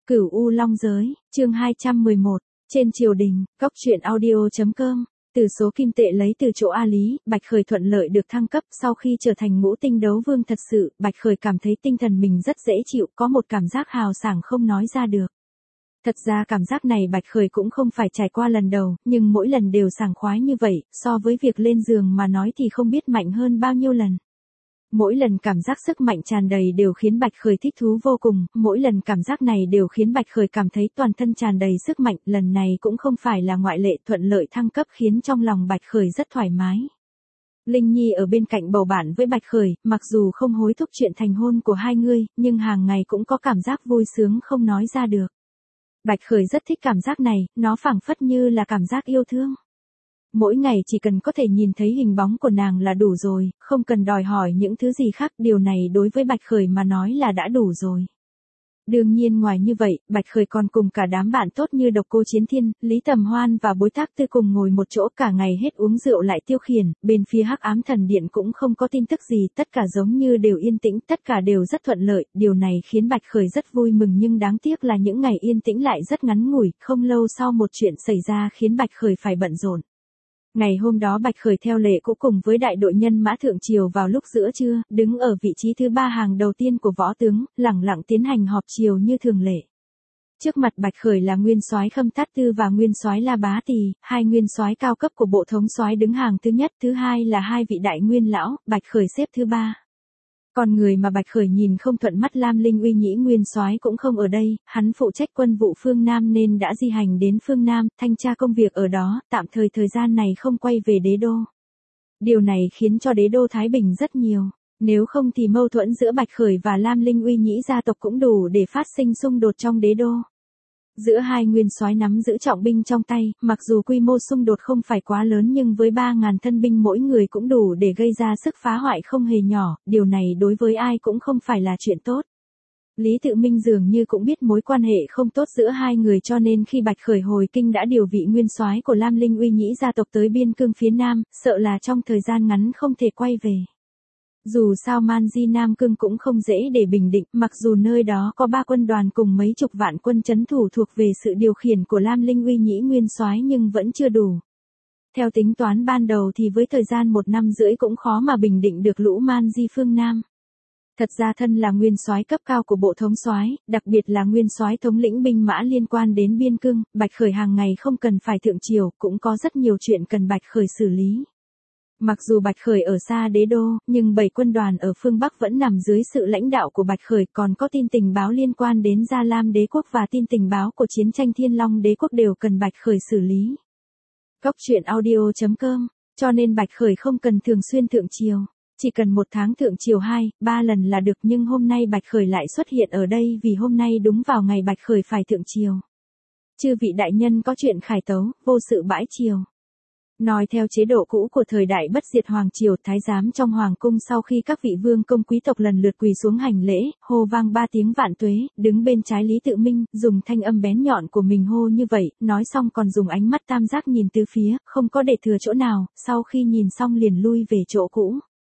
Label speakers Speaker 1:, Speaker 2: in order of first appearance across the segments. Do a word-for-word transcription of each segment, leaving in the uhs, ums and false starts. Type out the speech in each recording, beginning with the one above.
Speaker 1: Cửu U Long Giới, chương hai trăm mười một, trên triều đình, góc truyện audio.com, từ số kim tệ lấy từ chỗ A Lý, Bạch Khởi thuận lợi được thăng cấp sau khi trở thành ngũ tinh đấu vương thật sự, Bạch Khởi cảm thấy tinh thần mình rất dễ chịu, có một cảm giác hào sảng không nói ra được. Thật ra cảm giác này Bạch Khởi cũng không phải trải qua lần đầu, nhưng mỗi lần đều sảng khoái như vậy, so với việc lên giường mà nói thì không biết mạnh hơn bao nhiêu lần. Mỗi lần cảm giác sức mạnh tràn đầy đều khiến Bạch Khởi thích thú vô cùng, mỗi lần cảm giác này đều khiến Bạch Khởi cảm thấy toàn thân tràn đầy sức mạnh, lần này cũng không phải là ngoại lệ, thuận lợi thăng cấp khiến trong lòng Bạch Khởi rất thoải mái. Linh Nhi ở bên cạnh bầu bạn với Bạch Khởi, mặc dù không hối thúc chuyện thành hôn của hai người, nhưng hàng ngày cũng có cảm giác vui sướng không nói ra được. Bạch Khởi rất thích cảm giác này, nó phảng phất như là cảm giác yêu thương. Mỗi ngày chỉ cần có thể nhìn thấy hình bóng của nàng là đủ rồi, không cần đòi hỏi những thứ gì khác, điều này đối với Bạch Khởi mà nói là đã đủ rồi. Đương nhiên ngoài như vậy, Bạch Khởi còn cùng cả đám bạn tốt như Độc Cô Chiến Thiên, Lý Tầm Hoan và Bối Tác Tư cùng ngồi một chỗ cả ngày hết uống rượu lại tiêu khiển, bên phía Hắc Ám Thần Điện cũng không có tin tức gì, tất cả giống như đều yên tĩnh, tất cả đều rất thuận lợi, điều này khiến Bạch Khởi rất vui mừng nhưng đáng tiếc là những ngày yên tĩnh lại rất ngắn ngủi, không lâu sau một chuyện xảy ra khiến Bạch Khởi phải bận rộn. Ngày hôm đó Bạch Khởi theo lệ cũng cùng với đại đội nhân mã thượng triều vào lúc giữa trưa, đứng ở vị trí thứ ba hàng đầu tiên của võ tướng, lẳng lặng tiến hành họp triều như thường lệ. Trước mặt Bạch Khởi là nguyên soái Khâm Tát Tư và nguyên soái La Bá Tỳ, hai nguyên soái cao cấp của bộ thống soái đứng hàng thứ nhất, thứ hai là hai vị đại nguyên lão, Bạch Khởi xếp thứ ba. Còn người mà Bạch Khởi nhìn không thuận mắt Lam Linh Uy Nhĩ nguyên soái cũng không ở đây, hắn phụ trách quân vụ phương Nam nên đã di hành đến phương Nam, thanh tra công việc ở đó, tạm thời thời gian này không quay về đế đô. Điều này khiến cho đế đô Thái Bình rất nhiều, nếu không thì mâu thuẫn giữa Bạch Khởi và Lam Linh Uy Nhĩ gia tộc cũng đủ để phát sinh xung đột trong đế đô. Giữa hai nguyên soái nắm giữ trọng binh trong tay, mặc dù quy mô xung đột không phải quá lớn nhưng với ba ngàn thân binh mỗi người cũng đủ để gây ra sức phá hoại không hề nhỏ, điều này đối với ai cũng không phải là chuyện tốt. Lý Tự Minh dường như cũng biết mối quan hệ không tốt giữa hai người cho nên khi Bạch Khởi hồi kinh đã điều vị nguyên soái của Lam Linh Uy Nhĩ gia tộc tới biên cương phía Nam, sợ là trong thời gian ngắn không thể quay về. Dù sao Man Di Nam Cương cũng không dễ để bình định, mặc dù nơi đó có ba quân đoàn cùng mấy chục vạn quân trấn thủ thuộc về sự điều khiển của Lam Linh Uy Nhĩ nguyên soái nhưng vẫn chưa đủ. Theo tính toán ban đầu thì với thời gian một năm rưỡi cũng khó mà bình định được lũ Man Di phương Nam. Thật ra thân là nguyên soái cấp cao của bộ thống soái, đặc biệt là nguyên soái thống lĩnh binh mã liên quan đến biên cương, Bạch Khởi hàng ngày không cần phải thượng triều, cũng có rất nhiều chuyện cần Bạch Khởi xử lý. Mặc dù Bạch Khởi ở xa đế đô, nhưng bảy quân đoàn ở phương Bắc vẫn nằm dưới sự lãnh đạo của Bạch Khởi, còn có tin tình báo liên quan đến Gia Lam đế quốc và tin tình báo của chiến tranh Thiên Long đế quốc đều cần Bạch Khởi xử lý. Góc truyện audio.com, cho nên Bạch Khởi không cần thường xuyên thượng triều, chỉ cần một tháng thượng triều hai, ba lần là được nhưng hôm nay Bạch Khởi lại xuất hiện ở đây vì hôm nay đúng vào ngày Bạch Khởi phải thượng triều. Chư vị đại nhân có chuyện khải tấu, vô sự bãi triều. Nói theo chế độ cũ của thời đại bất diệt hoàng triều, thái giám trong hoàng cung sau khi các vị vương công quý tộc lần lượt quỳ xuống hành lễ, hô vang ba tiếng vạn tuế, đứng bên trái Lý Tự Minh, dùng thanh âm bén nhọn của mình hô như vậy, nói xong còn dùng ánh mắt tam giác nhìn tứ phía, không có để thừa chỗ nào, sau khi nhìn xong liền lui về chỗ cũ.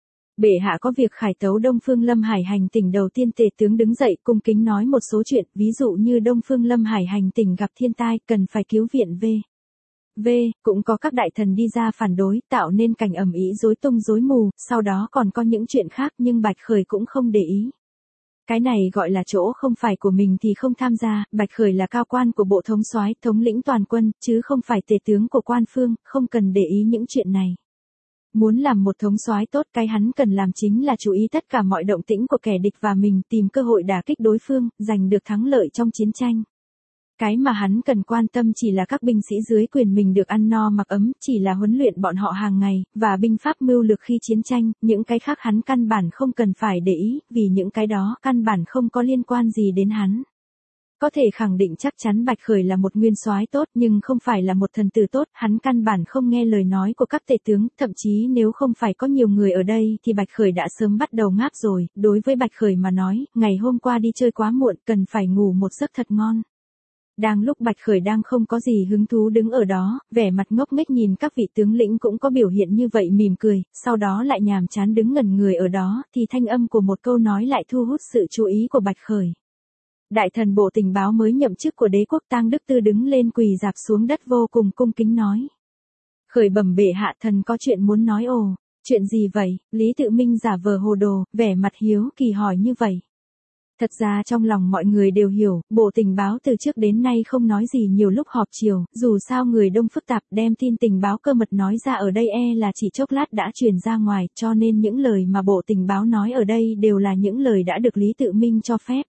Speaker 1: Bệ hạ có việc khải tấu. Đông Phương Lâm Hải hành tỉnh đầu tiên tề tướng đứng dậy cung kính nói một số chuyện, ví dụ như Đông Phương Lâm Hải hành tỉnh gặp thiên tai, cần phải cứu viện về. V, cũng có các đại thần đi ra phản đối, tạo nên cảnh ầm ĩ rối tung rối mù, sau đó còn có những chuyện khác nhưng Bạch Khởi cũng không để ý. Cái này gọi là chỗ không phải của mình thì không tham gia, Bạch Khởi là cao quan của bộ thống soái, thống lĩnh toàn quân, chứ không phải tề tướng của quan phương, không cần để ý những chuyện này. Muốn làm một thống soái tốt, cái hắn cần làm chính là chú ý tất cả mọi động tĩnh của kẻ địch và mình, tìm cơ hội đả kích đối phương, giành được thắng lợi trong chiến tranh. Cái mà hắn cần quan tâm chỉ là các binh sĩ dưới quyền mình được ăn no mặc ấm, chỉ là huấn luyện bọn họ hàng ngày, và binh pháp mưu lược khi chiến tranh, những cái khác hắn căn bản không cần phải để ý, vì những cái đó căn bản không có liên quan gì đến hắn. Có thể khẳng định chắc chắn Bạch Khởi là một nguyên soái tốt nhưng không phải là một thần tử tốt, hắn căn bản không nghe lời nói của các tể tướng, thậm chí nếu không phải có nhiều người ở đây thì Bạch Khởi đã sớm bắt đầu ngáp rồi, đối với Bạch Khởi mà nói, ngày hôm qua đi chơi quá muộn, cần phải ngủ một giấc thật ngon. Đang lúc Bạch Khởi đang không có gì hứng thú đứng ở đó, vẻ mặt ngốc nghếch nhìn các vị tướng lĩnh cũng có biểu hiện như vậy mỉm cười, sau đó lại nhàm chán đứng ngẩn người ở đó, thì thanh âm của một câu nói lại thu hút sự chú ý của Bạch Khởi. Đại thần bộ tình báo mới nhậm chức của đế quốc Tang Đức Tư đứng lên quỳ rạp xuống đất vô cùng cung kính nói. Khởi bẩm bệ hạ, thần có chuyện muốn nói. Ồ, chuyện gì vậy? Lý Tự Minh giả vờ hồ đồ, vẻ mặt hiếu kỳ hỏi như vậy. Thật ra trong lòng mọi người đều hiểu, bộ tình báo từ trước đến nay không nói gì nhiều lúc họp chiều, dù sao người đông phức tạp, đem tin tình báo cơ mật nói ra ở đây e là chỉ chốc lát đã truyền ra ngoài, cho nên những lời mà bộ tình báo nói ở đây đều là những lời đã được Lý Tự Minh cho phép.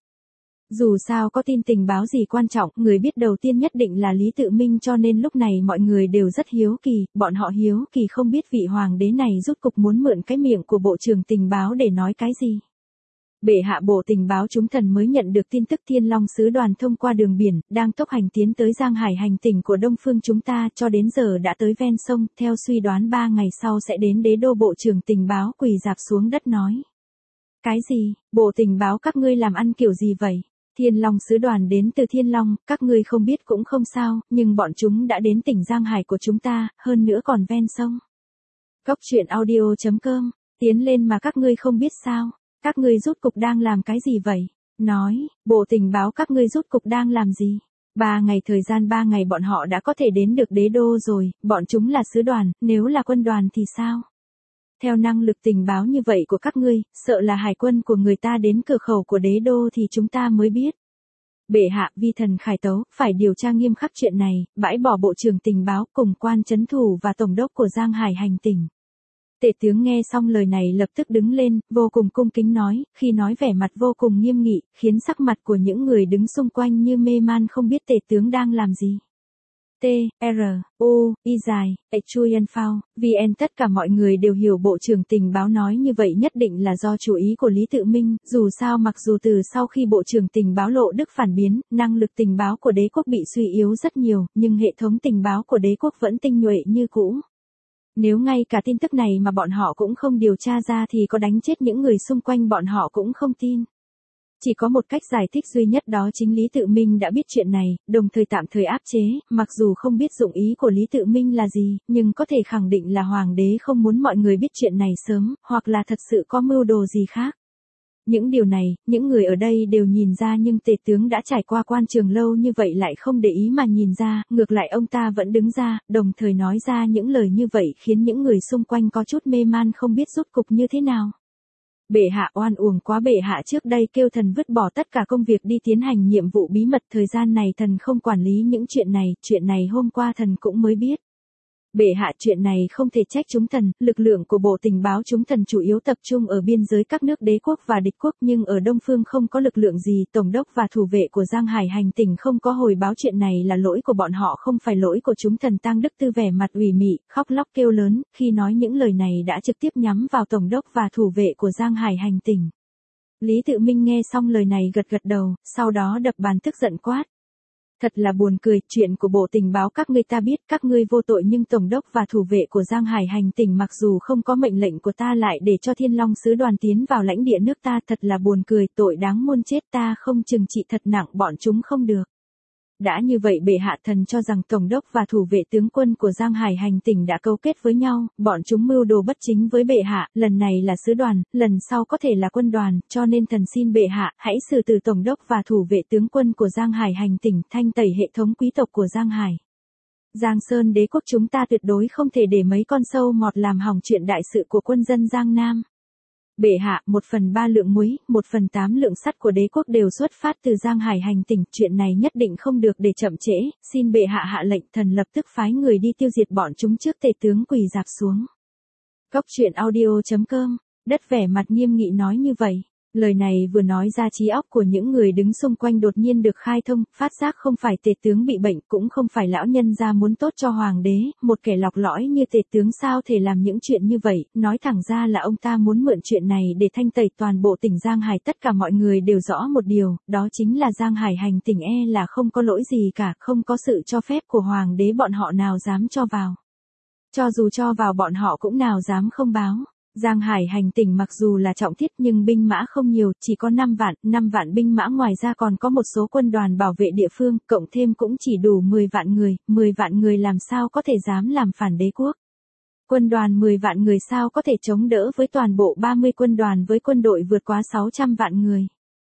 Speaker 1: Dù sao có tin tình báo gì quan trọng, người biết đầu tiên nhất định là Lý Tự Minh, cho nên lúc này mọi người đều rất hiếu kỳ, bọn họ hiếu kỳ không biết vị hoàng đế này rốt cục muốn mượn cái miệng của bộ trưởng tình báo để nói cái gì. Bệ hạ, bộ tình báo chúng thần mới nhận được tin tức Thiên Long sứ đoàn thông qua đường biển, đang tốc hành tiến tới Giang Hải hành tỉnh của Đông Phương chúng ta, cho đến giờ đã tới ven sông, theo suy đoán ba ngày sau sẽ đến đế đô. Bộ trưởng tình báo quỳ rạp xuống đất nói. Cái gì? Bộ tình báo các ngươi làm ăn kiểu gì vậy? Thiên Long sứ đoàn đến từ Thiên Long, các ngươi không biết cũng không sao, nhưng bọn chúng đã đến tỉnh Giang Hải của chúng ta, hơn nữa còn ven sông. Cốc truyện audio chấm com, tiến lên mà các ngươi không biết sao? Các ngươi rốt cục đang làm cái gì vậy? Nói, bộ tình báo các ngươi rốt cục đang làm gì? Ba ngày thời gian ba ngày bọn họ đã có thể đến được đế đô rồi, bọn chúng là sứ đoàn, nếu là quân đoàn thì sao? Theo năng lực tình báo như vậy của các ngươi, sợ là hải quân của người ta đến cửa khẩu của đế đô thì chúng ta mới biết. Bệ hạ, vi thần khải tấu, phải điều tra nghiêm khắc chuyện này, bãi bỏ bộ trưởng tình báo cùng quan trấn thủ và tổng đốc của Giang Hải hành tỉnh. Tể tướng nghe xong lời này lập tức đứng lên, vô cùng cung kính nói, khi nói vẻ mặt vô cùng nghiêm nghị, khiến sắc mặt của những người đứng xung quanh như mê man không biết tể tướng đang làm gì. T, R, U, Y dài, Chuyen Phao, vê en tất cả mọi người đều hiểu bộ trưởng tình báo nói như vậy nhất định là do chủ ý của Lý Tự Minh, dù sao mặc dù từ sau khi bộ trưởng tình báo Lộ Đức phản biến, năng lực tình báo của đế quốc bị suy yếu rất nhiều, nhưng hệ thống tình báo của đế quốc vẫn tinh nhuệ như cũ. Nếu ngay cả tin tức này mà bọn họ cũng không điều tra ra thì có đánh chết những người xung quanh bọn họ cũng không tin. Chỉ có một cách giải thích duy nhất, đó chính Lý Tự Minh đã biết chuyện này, đồng thời tạm thời áp chế, mặc dù không biết dụng ý của Lý Tự Minh là gì, nhưng có thể khẳng định là hoàng đế không muốn mọi người biết chuyện này sớm, hoặc là thật sự có mưu đồ gì khác. Những điều này, những người ở đây đều nhìn ra, nhưng tể tướng đã trải qua quan trường lâu như vậy lại không để ý mà nhìn ra, ngược lại ông ta vẫn đứng ra, đồng thời nói ra những lời như vậy khiến những người xung quanh có chút mê man không biết rốt cục như thế nào. Bệ hạ, oan uổng quá, bệ hạ trước đây kêu thần vứt bỏ tất cả công việc đi tiến hành nhiệm vụ bí mật, thời gian này thần không quản lý những chuyện này, chuyện này hôm qua thần cũng mới biết. Bệ hạ, chuyện này không thể trách chúng thần, lực lượng của bộ tình báo chúng thần chủ yếu tập trung ở biên giới các nước đế quốc và địch quốc, nhưng ở Đông Phương không có lực lượng gì, tổng đốc và thủ vệ của Giang Hải hành tỉnh không có hồi báo, chuyện này là lỗi của bọn họ không phải lỗi của chúng thần. Tang Đức Tư vẻ mặt ủy mị, khóc lóc kêu lớn, khi nói những lời này đã trực tiếp nhắm vào tổng đốc và thủ vệ của Giang Hải hành tỉnh. Lý Tự Minh nghe xong lời này gật gật đầu, sau đó đập bàn tức giận quát. Thật là buồn cười, chuyện của bộ tình báo các ngươi ta biết, các ngươi vô tội, nhưng tổng đốc và thủ vệ của Giang Hải hành tỉnh mặc dù không có mệnh lệnh của ta lại để cho Thiên Long sứ đoàn tiến vào lãnh địa nước ta, thật là buồn cười, tội đáng muôn chết, ta không trừng trị thật nặng bọn chúng không được. Đã như vậy bệ hạ, thần cho rằng tổng đốc và thủ vệ tướng quân của Giang Hải hành tỉnh đã cấu kết với nhau, bọn chúng mưu đồ bất chính với bệ hạ, lần này là sứ đoàn, lần sau có thể là quân đoàn, cho nên thần xin bệ hạ, hãy xử tử tổng đốc và thủ vệ tướng quân của Giang Hải hành tỉnh, thanh tẩy hệ thống quý tộc của Giang Hải. Giang Sơn đế quốc chúng ta tuyệt đối không thể để mấy con sâu mọt làm hỏng chuyện đại sự của quân dân Giang Nam. Bệ hạ, một phần ba lượng muối, một phần tám lượng sắt của đế quốc đều xuất phát từ Giang Hải hành tỉnh, chuyện này nhất định không được để chậm trễ, xin bệ hạ hạ lệnh, thần lập tức phái người đi tiêu diệt bọn chúng. Trước tể tướng quỳ rạp xuống. Cốc truyện audio chấm com, đất vẻ mặt nghiêm nghị nói như vậy. Lời này vừa nói ra, trí óc của những người đứng xung quanh đột nhiên được khai thông, phát giác không phải tể tướng bị bệnh, cũng không phải lão nhân gia muốn tốt cho hoàng đế, một kẻ lọc lõi như tể tướng sao thể làm những chuyện như vậy, nói thẳng ra là ông ta muốn mượn chuyện này để thanh tẩy toàn bộ tỉnh Giang Hải. Tất cả mọi người đều rõ một điều, đó chính là Giang Hải hành tỉnh e là không có lỗi gì cả, không có sự cho phép của hoàng đế, bọn họ nào dám cho vào. Cho dù cho vào bọn họ cũng nào dám không báo. Giang Hải hành tỉnh mặc dù là trọng thiết nhưng binh mã không nhiều, chỉ có năm vạn, năm vạn binh mã, ngoài ra còn có một số quân đoàn bảo vệ địa phương, cộng thêm cũng chỉ đủ mười vạn người, mười vạn người làm sao có thể dám làm phản đế quốc. Quân đoàn mười vạn người sao có thể chống đỡ với toàn bộ ba mươi quân đoàn với quân đội vượt quá sáu trăm vạn người.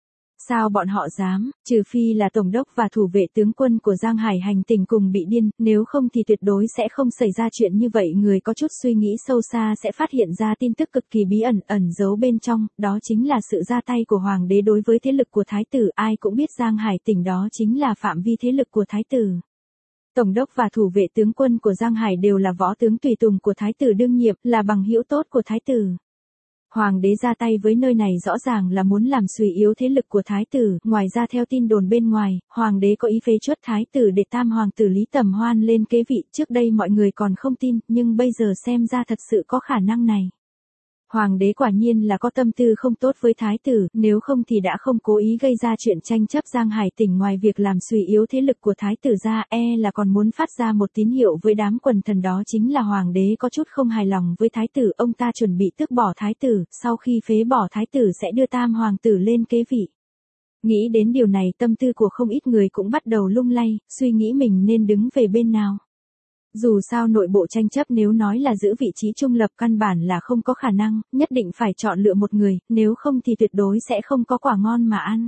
Speaker 1: Sao bọn họ dám, trừ phi là tổng đốc và thủ vệ tướng quân của Giang Hải hành tình cùng bị điên, nếu không thì tuyệt đối sẽ không xảy ra chuyện như vậy. Người có chút suy nghĩ sâu xa sẽ phát hiện ra tin tức cực kỳ bí ẩn ẩn giấu bên trong, đó chính là sự ra tay của hoàng đế đối với thế lực của thái tử. Ai cũng biết Giang Hải tỉnh đó chính là phạm vi thế lực của thái tử. Tổng đốc và thủ vệ tướng quân của Giang Hải đều là võ tướng tùy tùng của thái tử đương nhiệm, là bằng hữu tốt của thái tử. Hoàng đế ra tay với nơi này rõ ràng là muốn làm suy yếu thế lực của thái tử, ngoài ra theo tin đồn bên ngoài, hoàng đế có ý phế truất thái tử để tam hoàng tử Lý Tầm Hoan lên kế vị. Trước đây mọi người còn không tin, nhưng bây giờ xem ra thật sự có khả năng này. Hoàng đế quả nhiên là có tâm tư không tốt với thái tử, nếu không thì đã không cố ý gây ra chuyện tranh chấp Giang Hải tỉnh. Ngoài việc làm suy yếu thế lực của thái tử ra, e là còn muốn phát ra một tín hiệu với đám quần thần, đó chính là hoàng đế có chút không hài lòng với thái tử, ông ta chuẩn bị tước bỏ thái tử, sau khi phế bỏ thái tử sẽ đưa tam hoàng tử lên kế vị. Nghĩ đến điều này, tâm tư của không ít người cũng bắt đầu lung lay, suy nghĩ mình nên đứng về bên nào. Dù sao nội bộ tranh chấp nếu nói là giữ vị trí trung lập căn bản là không có khả năng, nhất định phải chọn lựa một người, nếu không thì tuyệt đối sẽ không có quả ngon mà ăn.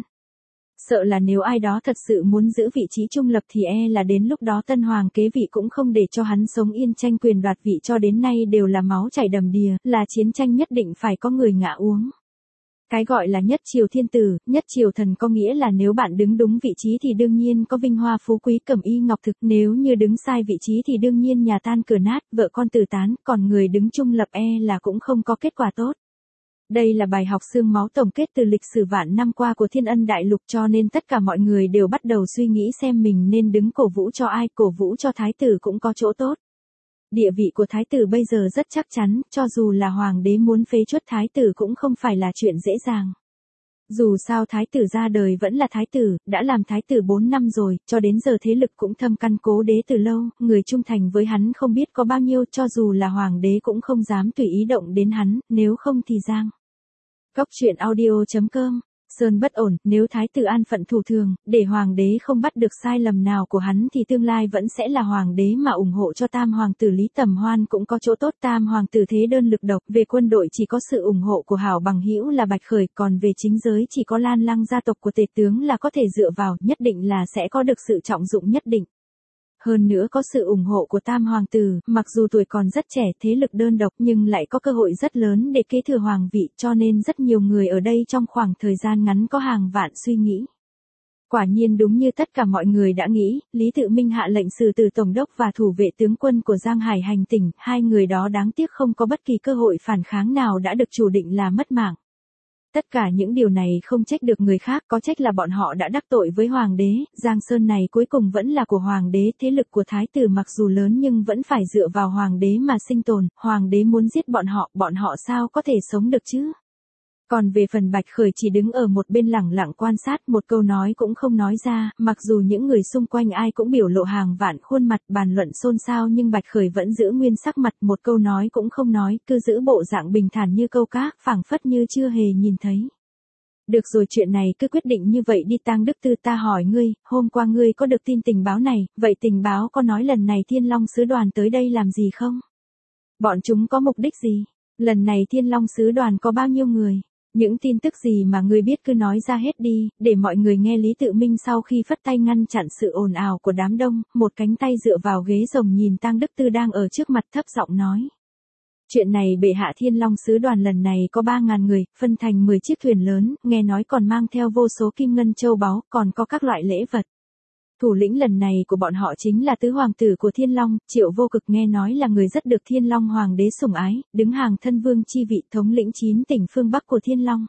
Speaker 1: Sợ là nếu ai đó thật sự muốn giữ vị trí trung lập thì e là đến lúc đó tân hoàng kế vị cũng không để cho hắn sống yên. Tranh quyền đoạt vị cho đến nay đều là máu chảy đầm đìa, là chiến tranh nhất định phải có người ngã uống. Cái gọi là nhất triều thiên tử, nhất triều thần có nghĩa là nếu bạn đứng đúng vị trí thì đương nhiên có vinh hoa phú quý cẩm y ngọc thực, nếu như đứng sai vị trí thì đương nhiên nhà tan cửa nát, vợ con tử tán, còn người đứng trung lập e là cũng không có kết quả tốt. Đây là bài học xương máu tổng kết từ lịch sử vạn năm qua của Thiên Ân Đại Lục, cho nên tất cả mọi người đều bắt đầu suy nghĩ xem mình nên đứng cổ vũ cho ai. Cổ vũ cho thái tử cũng có chỗ tốt. Địa vị của thái tử bây giờ rất chắc chắn, cho dù là hoàng đế muốn phế truất thái tử cũng không phải là chuyện dễ dàng. Dù sao thái tử ra đời vẫn là thái tử, đã làm thái tử bốn năm rồi, cho đến giờ thế lực cũng thâm căn cố đế từ lâu, người trung thành với hắn không biết có bao nhiêu, cho dù là hoàng đế cũng không dám tùy ý động đến hắn, nếu không thì giang. Góc truyện audio chấm com Sơn bất ổn, nếu thái tử an phận thủ thường, để hoàng đế không bắt được sai lầm nào của hắn thì tương lai vẫn sẽ là hoàng đế mà ủng hộ cho tam hoàng tử Lý Tầm Hoan cũng có chỗ tốt. Tam hoàng tử thế đơn lực độc, về quân đội chỉ có sự ủng hộ của hảo bằng hữu là Bạch Khởi, còn về chính giới chỉ có Lan Lăng gia tộc của tể tướng là có thể dựa vào, nhất định là sẽ có được sự trọng dụng nhất định. Hơn nữa có sự ủng hộ của tam hoàng tử, mặc dù tuổi còn rất trẻ, thế lực đơn độc nhưng lại có cơ hội rất lớn để kế thừa hoàng vị, cho nên rất nhiều người ở đây trong khoảng thời gian ngắn có hàng vạn suy nghĩ. Quả nhiên đúng như tất cả mọi người đã nghĩ, Lý Tự Minh hạ lệnh xử tử tổng đốc và thủ vệ tướng quân của Giang Hải hành tỉnh, hai người đó đáng tiếc không có bất kỳ cơ hội phản kháng nào, đã được chủ định là mất mạng. Tất cả những điều này không trách được người khác, có trách là bọn họ đã đắc tội với hoàng đế. Giang Sơn này cuối cùng vẫn là của hoàng đế, thế lực của thái tử mặc dù lớn nhưng vẫn phải dựa vào hoàng đế mà sinh tồn, hoàng đế muốn giết bọn họ, bọn họ sao có thể sống được chứ? Còn về phần Bạch Khởi chỉ đứng ở một bên lẳng lặng quan sát, một câu nói cũng không nói ra, mặc dù những người xung quanh ai cũng biểu lộ hàng vạn khuôn mặt bàn luận xôn xao nhưng Bạch Khởi vẫn giữ nguyên sắc mặt, một câu nói cũng không nói, cứ giữ bộ dạng bình thản như câu cá, phảng phất như chưa hề nhìn thấy. Được rồi, chuyện này cứ quyết định như vậy đi. Tang Đức Tư, ta hỏi ngươi, hôm qua ngươi có được tin tình báo này, vậy tình báo có nói lần này Thiên Long sứ đoàn tới đây làm gì không? Bọn chúng có mục đích gì? Lần này Thiên Long sứ đoàn có bao nhiêu người? Những tin tức gì mà ngươi biết cứ nói ra hết đi, để mọi người nghe. Lý Tự Minh sau khi phất tay ngăn chặn sự ồn ào của đám đông, một cánh tay dựa vào ghế rồng nhìn Tang Đức Tư đang ở trước mặt thấp giọng nói. Chuyện này bệ hạ, Thiên Long sứ đoàn lần này có ba ngàn người, phân thành mười chiếc thuyền lớn, nghe nói còn mang theo vô số kim ngân châu báu, còn có các loại lễ vật. Thủ lĩnh lần này của bọn họ chính là tứ hoàng tử của Thiên Long, Triệu Vô Cực, nghe nói là người rất được Thiên Long hoàng đế sủng ái, đứng hàng thân vương chi vị, thống lĩnh chín tỉnh phương Bắc của Thiên Long.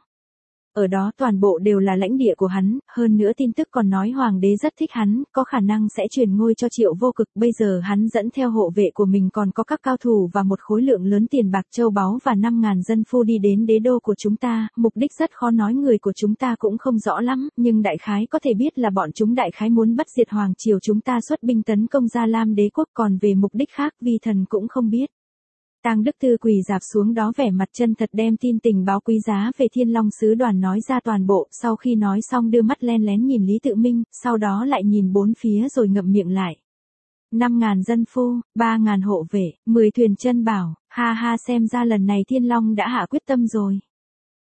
Speaker 1: Ở đó toàn bộ đều là lãnh địa của hắn, hơn nữa tin tức còn nói hoàng đế rất thích hắn, có khả năng sẽ truyền ngôi cho Triệu Vô Cực. Bây giờ hắn dẫn theo hộ vệ của mình còn có các cao thủ và một khối lượng lớn tiền bạc châu báu và năm ngàn dân phu đi đến đế đô của chúng ta, mục đích rất khó nói, người của chúng ta cũng không rõ lắm, nhưng đại khái có thể biết là bọn chúng đại khái muốn bắt diệt hoàng triều chúng ta, xuất binh tấn công Gia Lam đế quốc, còn về mục đích khác vi thần cũng không biết. Tang Đức Tư quỳ rạp xuống đó vẻ mặt chân thật đem tin tình báo quý giá về Thiên Long sứ đoàn nói ra toàn bộ, sau khi nói xong đưa mắt len lén nhìn Lý Tự Minh, sau đó lại nhìn bốn phía rồi ngậm miệng lại. Năm ngàn dân phu, ba ngàn hộ vệ, mười thuyền chân bảo, ha ha, xem ra lần này Thiên Long đã hạ quyết tâm rồi.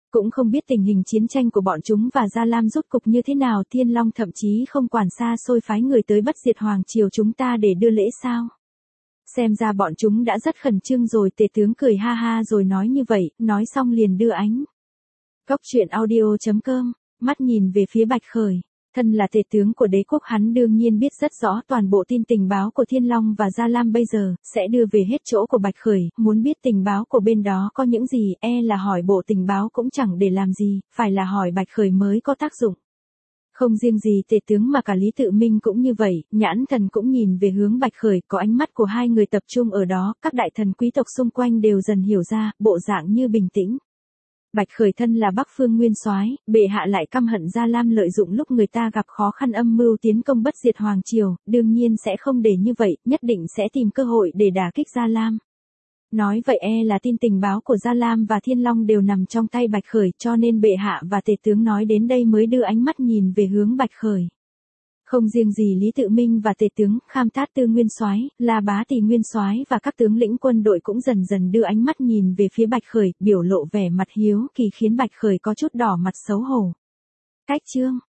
Speaker 1: Cũng không biết tình hình chiến tranh của bọn chúng và Gia Lam rốt cục như thế nào, Thiên Long thậm chí không quản xa xôi phái người tới bắt diệt hoàng triều chúng ta để đưa lễ sao. Xem ra bọn chúng đã rất khẩn trương rồi. Tề tướng cười ha ha rồi nói như vậy, nói xong liền đưa ánh. Góc truyện audio.com, mắt nhìn về phía Bạch Khởi. Thân là tể tướng của đế quốc, hắn đương nhiên biết rất rõ toàn bộ tin tình báo của Thiên Long và Gia Lam bây giờ, sẽ đưa về hết chỗ của Bạch Khởi, muốn biết tình báo của bên đó có những gì, e là hỏi bộ tình báo cũng chẳng để làm gì, phải là hỏi Bạch Khởi mới có tác dụng. Không riêng gì tể tướng mà cả Lý Tự Minh cũng như vậy, nhãn thần cũng nhìn về hướng Bạch Khởi, có ánh mắt của hai người tập trung ở đó, các đại thần quý tộc xung quanh đều dần hiểu ra, bộ dạng như bình tĩnh. Bạch Khởi thân là Bắc Phương Nguyên Soái, bệ hạ lại căm hận Gia Lam lợi dụng lúc người ta gặp khó khăn âm mưu tiến công bất diệt hoàng triều, đương nhiên sẽ không để như vậy, nhất định sẽ tìm cơ hội để đả kích Gia Lam. Nói vậy e là tin tình báo của Gia Lam và Thiên Long đều nằm trong tay Bạch Khởi, cho nên bệ hạ và tể tướng nói đến đây mới đưa ánh mắt nhìn về hướng Bạch Khởi. Không riêng gì Lý Tự Minh và tể tướng, Kham Thát Tư Nguyên Soái, La Bá Tỳ Nguyên Soái và các tướng lĩnh quân đội cũng dần dần đưa ánh mắt nhìn về phía Bạch Khởi, biểu lộ vẻ mặt hiếu kỳ khiến Bạch Khởi có chút đỏ mặt xấu hổ. Cách chương